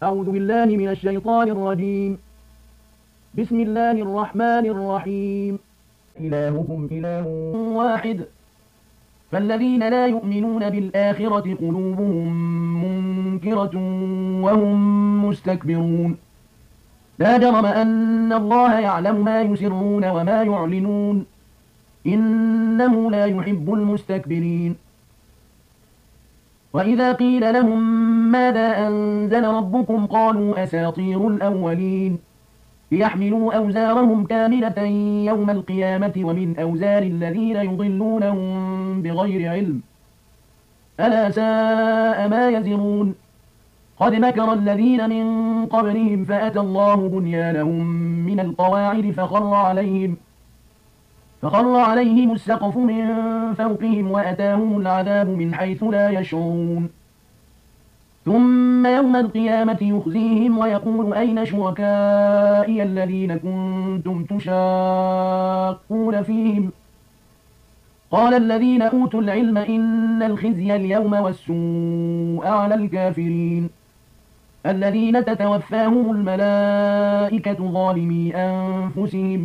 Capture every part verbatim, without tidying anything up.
أعوذ بالله من الشيطان الرجيم. بسم الله الرحمن الرحيم. إلهكم إله واحد. فالذين لا يؤمنون بالآخرة قلوبهم منكرة وهم مستكبرون. لا جرم أن الله يعلم ما يسرون وما يعلنون، إنه لا يحب المستكبرين. وإذا قيل لهم ماذا أنزل ربكم قالوا أساطير الأولين، ليحملوا أوزارهم كاملة يوم القيامة ومن أوزار الذين يضلونهم بغير علم، ألا ساء ما يزرون. قد مكر الذين من قبلهم فأتى الله بنيانهم من القواعد فخر عليهم فخر عليهم السقف من فوقهم وأتاهم العذاب من حيث لا يشعرون. ثم يوم القيامة يخزيهم ويقول أين شركائي الذين كنتم تشاقون فيهم؟ قال الذين أوتوا العلم إن الخزي اليوم والسوء على الكافرين الذين تتوفاهم الملائكة ظالمي أنفسهم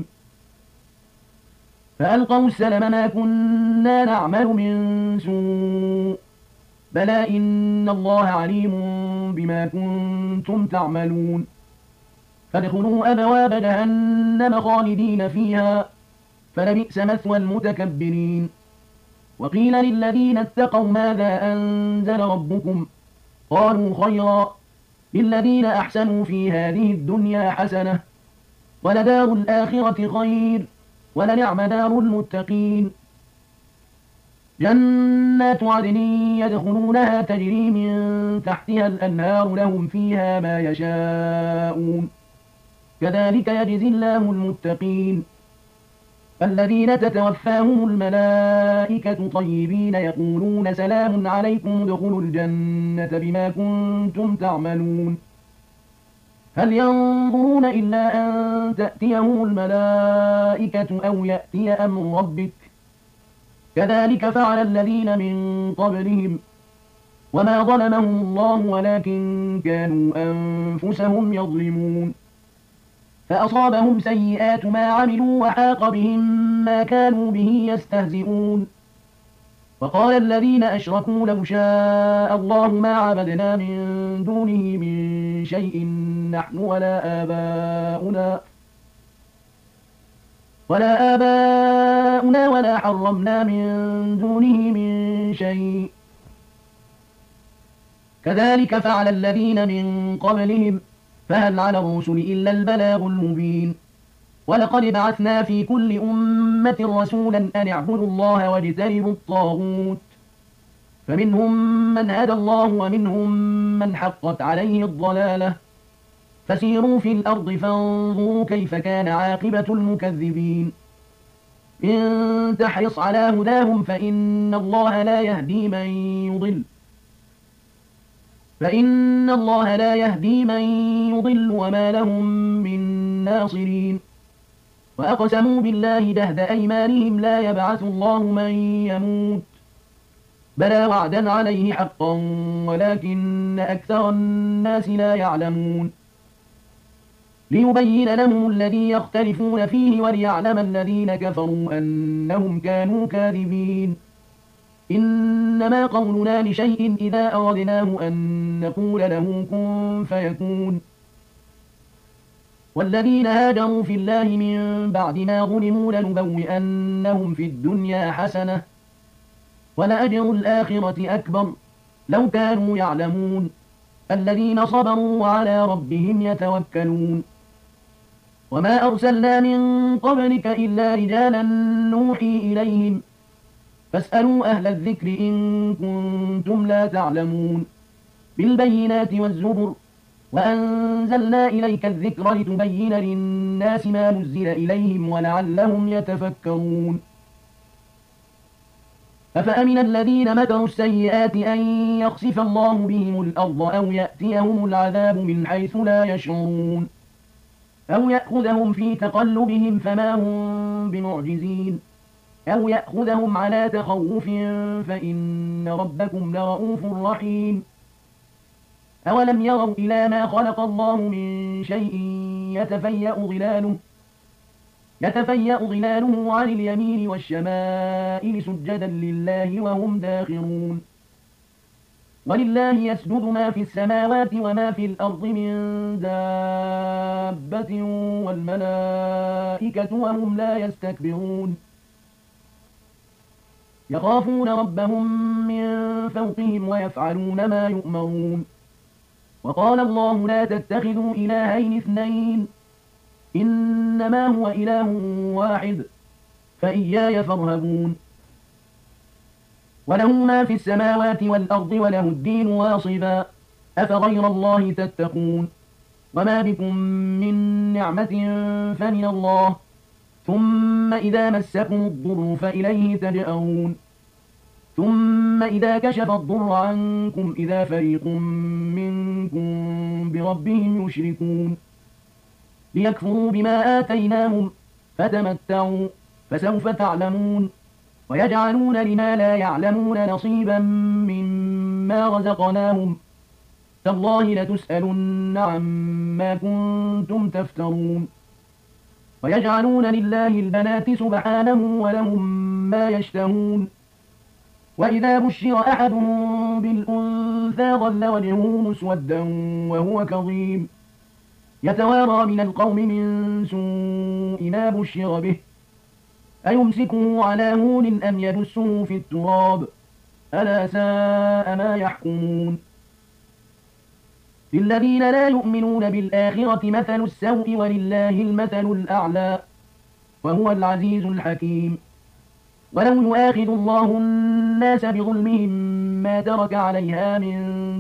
فألقوا السلم ما كنا نعمل من سوء بلى إن الله عليم بما كنتم تعملون. فادخلوا أبواب جهنم خالدين فيها فلبئس مثوى المتكبرين. وقيل للذين اتقوا ماذا أنزل ربكم قالوا خيرا للذين أحسنوا في هذه الدنيا حسنة ولدار الآخرة خير ولنعم دار المتقين. جنات عدن يدخلونها تجري من تحتها الأنهار لهم فيها ما يشاءون كذلك يجزي الله المتقين. الذين تتوفاهم الملائكة طيبين يقولون سلام عليكم ادخلوا الجنة بما كنتم تعملون. هل ينظرون إلا أن تأتيهم الملائكة أو يأتي أمر ربك كذلك فعل الذين من قبلهم وما ظلمهم الله ولكن كانوا أنفسهم يظلمون. فأصابهم سيئات ما عملوا وحاق بهم ما كانوا به يستهزئون. وقال الذين أشركوا لو شاء الله ما عبدنا من دونه من شيء نحن ولا آباؤنا ولا آباؤنا ولا حرمنا من دونه من شيء كذلك فعل الذين من قبلهم فهل على الرسل إلا البلاغ المبين. ولقد بعثنا في كل أمة رسولا أن اعبدوا الله واجتنبوا الطاغوت فمنهم من هدى الله ومنهم من حقت عليه الضلالة فسيروا في الأرض فانظروا كيف كان عاقبة المكذبين. إن تحرص على هداهم فإن الله لا يهدي من يضل فإن الله لا يهدي من يضل وما لهم من ناصرين. وأقسموا بالله جهد أيمانهم لا يبعث الله من يموت بلى وعدا عليه حقا ولكن أكثر الناس لا يعلمون. ليبين لهم الذي يختلفون فيه وليعلم الذين كفروا أنهم كانوا كاذبين. إنما قولنا لشيء إذا أردناه أن نقول له كن فيكون. والذين هاجروا في الله من بعد ما ظلموا لنبوئنهم في الدنيا حسنة ولأجر الآخرة أكبر لو كانوا يعلمون. الذين صبروا وعلى ربهم يتوكلون. وما أرسلنا من قبلك إلا رجالا نوحي إليهم فاسألوا أهل الذكر إن كنتم لا تعلمون. بالبينات والزبر وأنزلنا إليك الذكر لتبين للناس ما نزل إليهم ولعلهم يتفكرون. أفأمن الذين مكروا السيئات أن يخسف الله بهم الأرض أو يأتيهم العذاب من حيث لا يشعرون أو يأخذهم في تقلبهم فما هم بمعجزين أو يأخذهم على تخوف فإن ربكم لرؤوف رحيم. أولم يروا إلى ما خلق الله من شيء يتفيأ ظلاله يتفيأ ظلاله عن اليمين والشمائل سجدا لله وهم داخرون ولله يسجد ما في السماوات وما في الأرض من دابة والملائكة وهم لا يستكبرون يخافون ربهم من فوقهم ويفعلون ما يؤمرون وقال الله لا تتخذوا إلهين اثنين إنما هو إله واحد فإياي فارهبون وله ما في السماوات والأرض وله الدين واصبا أفغير الله تتقون وما بكم من نعمة فمن الله ثم إذا مسكم الضر فإليه تجأرون ثم إذا كشف الضر عنكم إذا فريق منكم بربهم يشركون ليكفروا بما آتيناهم فتمتعوا فسوف تعلمون ويجعلون لما لا يعلمون نصيبا مما رزقناهم تالله لتسألن عما كنتم تفترون ويجعلون لله البنات سبحانه ولهم ما يشتهون وإذا بشر أحدهم بالأنثى ظل وجهه مسودا وهو كظيم يتوارى من القوم من سوء ما بشر به أيمسكه على هون أم يدسه في التراب ألا ساء ما يحكمون للذين لا يؤمنون بالآخرة مثل السوء ولله المثل الأعلى وهو العزيز الحكيم ولو يؤاخذ الله الناس بظلمهم ما ترك عليها من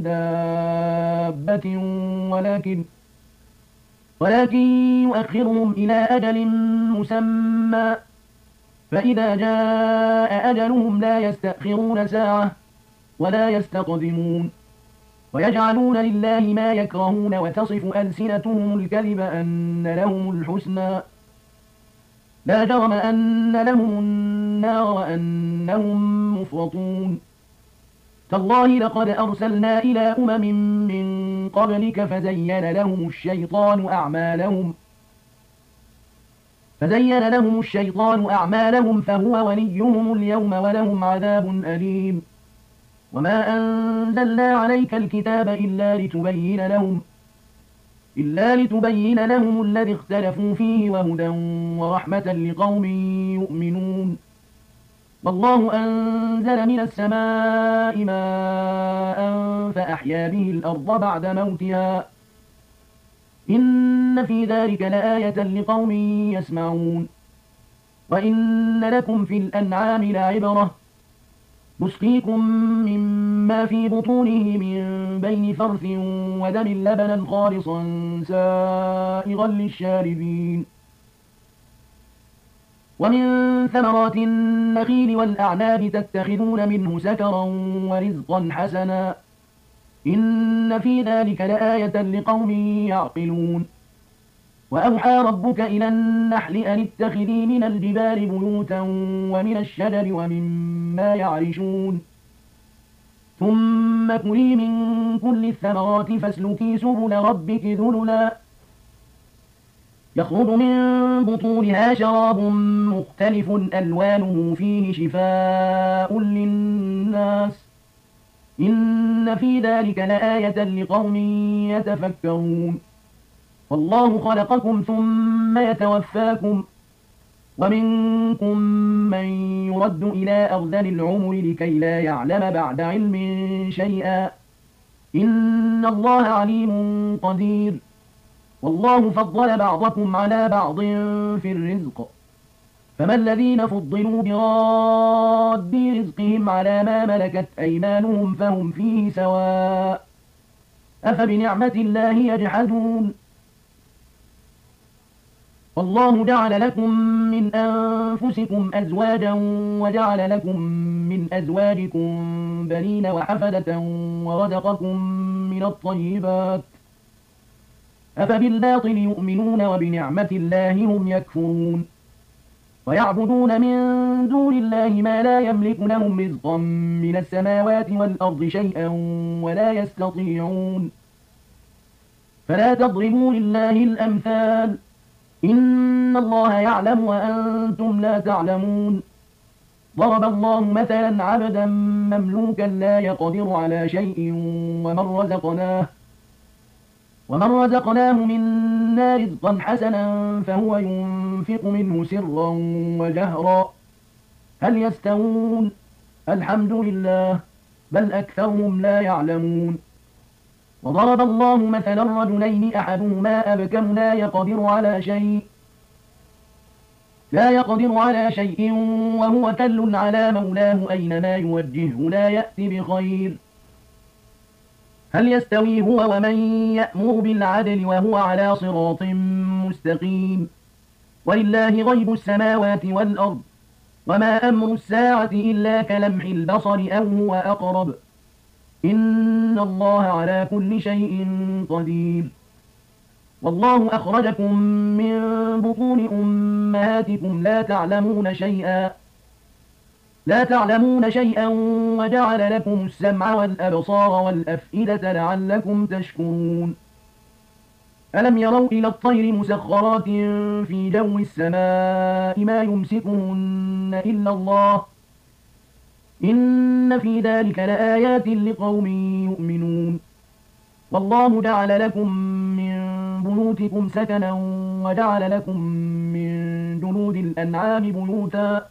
دابة ولكن ولكن يؤخرهم إلى أجل مسمى فإذا جاء أجلهم لا يستأخرون ساعة ولا يستقدمون ويجعلون لله ما يكرهون وتصف ألسنتهم الكذب أن لهم الحسنى لا جرم أن لهم النار وأنهم مفرطون تالله لقد أرسلنا إلى أمم من قبلك فزين لهم الشيطان أعمالهم فزين لهم الشيطان أعمالهم فهو وليهم اليوم ولهم عذاب أليم وما أنزلنا عليك الكتاب إلا لتبين لهم إلا لتبين لهم الذي اختلفوا فيه وهدى ورحمة لقوم يؤمنون والله أنزل من السماء ماء فأحيا به الأرض بعد موتها إن في ذلك لآية لقوم يسمعون وإن لكم في الأنعام لعبرة نسقيكم مما في بطونه من بين فرث ودم لبنا خالصا سائغا للشاربين ومن ثمرات النخيل والأعناب تتخذون منه سكرا ورزقا حسنا إن في ذلك لآية لقوم يعقلون وأوحى ربك إلى النحل أن اتخذي من الجبال بيوتا ومن الشجر ومما يعرشون ثم كلي من كل الثمرات فاسلكي سبل ربك ذللا يخرج من بطونها شراب مختلف ألوانه فيه شفاء للناس إن في ذلك لآية لقوم يتفكرون والله خلقكم ثم يتوفاكم ومنكم من يرد إلى أرذل العمر لكي لا يعلم بعد علم شيئا إن الله عليم قدير والله فضل بعضكم على بعض في الرزق فما الذين فضلوا براد رزقهم على ما ملكت أيمانهم فهم فيه سواء أفبنعمة الله يجحدون والله جعل لكم من أنفسكم أزواجا وجعل لكم من أزواجكم بنين وحفدة ورزقكم من الطيبات أفبالباطل يؤمنون وبنعمة الله هم يكفرون ويعبدون من دون الله ما لا يملك لهم رزقا من السماوات والأرض شيئا ولا يستطيعون فلا تضربوا لله الأمثال، إن الله يعلم وأنتم لا تعلمون. ضرب الله مثلا عبدا مملوكا لا يقدر على شيء ومن رزقناه ومن رزقناه منا رزقا حسنا فهو ينفق منه سرا وجهرا هل يستوون؟ الحمد لله، بل أكثرهم لا يعلمون. وضرب الله مثلا رجلين أحدهما أبكم لا يقدر على شيء لا يقدر على شيء وهو كل على مولاه أينما يوجهه لا يأتي بخير هل يستوي هو ومن يأمر بالعدل وهو على صراط مستقيم. ولله غيب السماوات والأرض وما أمر الساعة إلا كلمح البصر أو هو أقرب إن الله على كل شيء قدير. والله أخرجكم من بطون أمهاتكم لا تعلمون شيئا لا تعلمون شيئا وجعل لكم السمع والأبصار والأفئدة لعلكم تشكرون. ألم يروا إلى الطير مسخرات في جو السماء ما يمسكهن إلا الله إن في ذلك لآيات لقوم يؤمنون. والله جعل لكم من بيوتكم سكنا وجعل لكم من جلود الأنعام بيوتا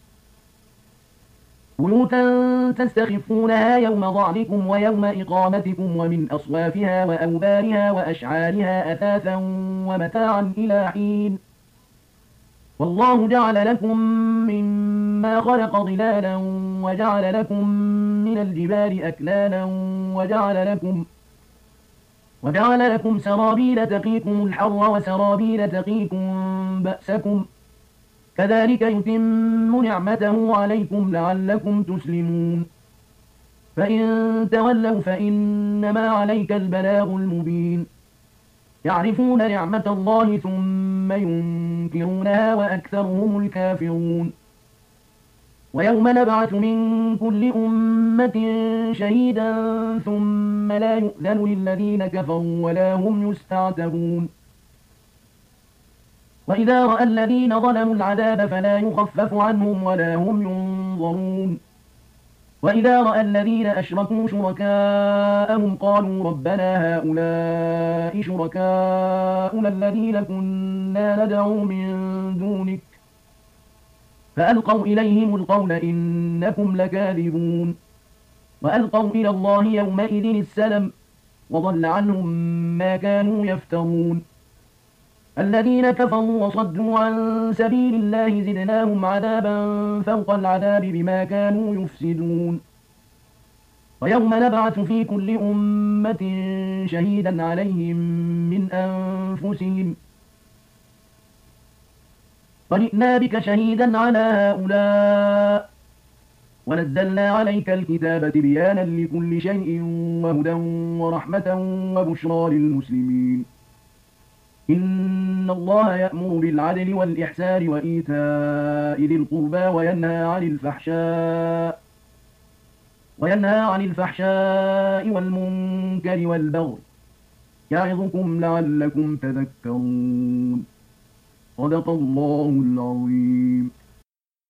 بيوتا تستخفونها يوم ضعنكم ويوم إقامتكم ومن أصوافها وأوبارها وأشعارها أثاثا ومتاعا إلى حين. والله جعل لكم مما خلق ظلالا وجعل لكم من الجبال أكنانا وجعل لكم وجعل لكم سرابيل تقيكم الحر وسرابيل تقيكم بأسكم كذلك يتم نعمته عليكم لعلكم تسلمون. فإن تولوا فإنما عليك البلاغ المبين. يعرفون نعمة الله ثم ينكرونها وأكثرهم الكافرون. ويوم نبعث من كل أمة شهيدا ثم لا يؤذن للذين كفروا ولا هم يستعتبون. وإذا رأى الذين ظلموا العذاب فلا يخفف عنهم ولا هم ينظرون. وإذا رأى الذين أشركوا شركاءهم قالوا ربنا هؤلاء شركاؤنا الذين كنا ندعو من دونك فألقوا إليهم القول إنكم لكاذبون. وألقوا إلى الله يومئذ السلم وضل عنهم ما كانوا يفترون. الذين كفروا وصدوا عن سبيل الله زدناهم عذابا فوق العذاب بما كانوا يفسدون. ويوم نبعث في كل أمة شهيدا عليهم من أنفسهم وجئنا بك شهيدا على هؤلاء ونزلنا عليك الكتاب تبيانا لكل شيء وهدى ورحمة وبشرى للمسلمين. إن الله يأمر بالعدل والإحسان وإيتاء ذي القربى وينهى عن الفحشاء وينهى عن الفحشاء والمنكر والبغي يعظكم لعلكم تذكرون. صدق الله العظيم.